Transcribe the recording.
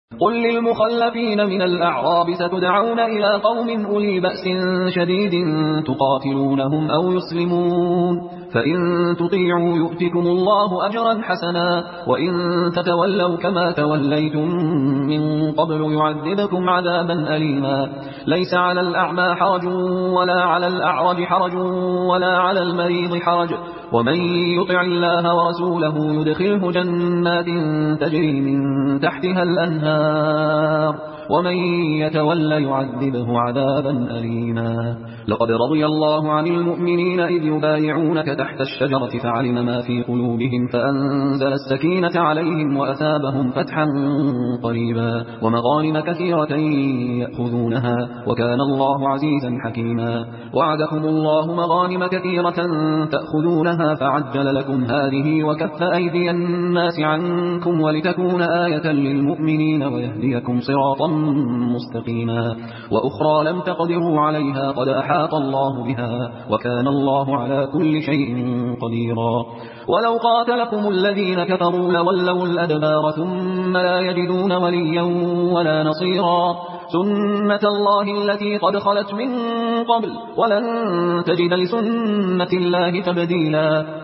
قل للمخلفين من الأعراب ستدعون إلى قوم أولي بأس شديد تقاتلونهم أو يسلمون فإن تطيعوا يؤتكم الله أجرا حسنا وإن تتولوا كما توليتم من قبل يعذبكم عذابا أليما ليس على الأعمى حرج ولا على الأعرج حرج ولا على المريض حرج ومن يطع الله ورسوله يدخله جنات تجري من تحتها الأنهار ومن يتولى يعذبه عذابا أليما لقد رضي الله عن المؤمنين إذ يبايعونك تحت الشجرة فعلم ما في قلوبهم فأنزل السكينة عليهم وأثابهم فتحا قريبا ومغانم كثيرة يأخذونها وكان الله عزيزا حكيما وعدكم الله مغانم كثيرة تأخذونها فعجل لكم هذه وكف أيدي الناس عنكم ولتكون آية للمؤمنين ويهديكم صراطا مستقيما وأخرى لم تقدروا عليها قد أحاط الله بها وكان الله على كل شيء قديرا ولو قاتلكم الذين كفروا لولوا الأدبار ثم لا يجدون وليا ولا نصيرا سنة الله التي قد خلت من قبل ولن تجد لسنة الله تبديلا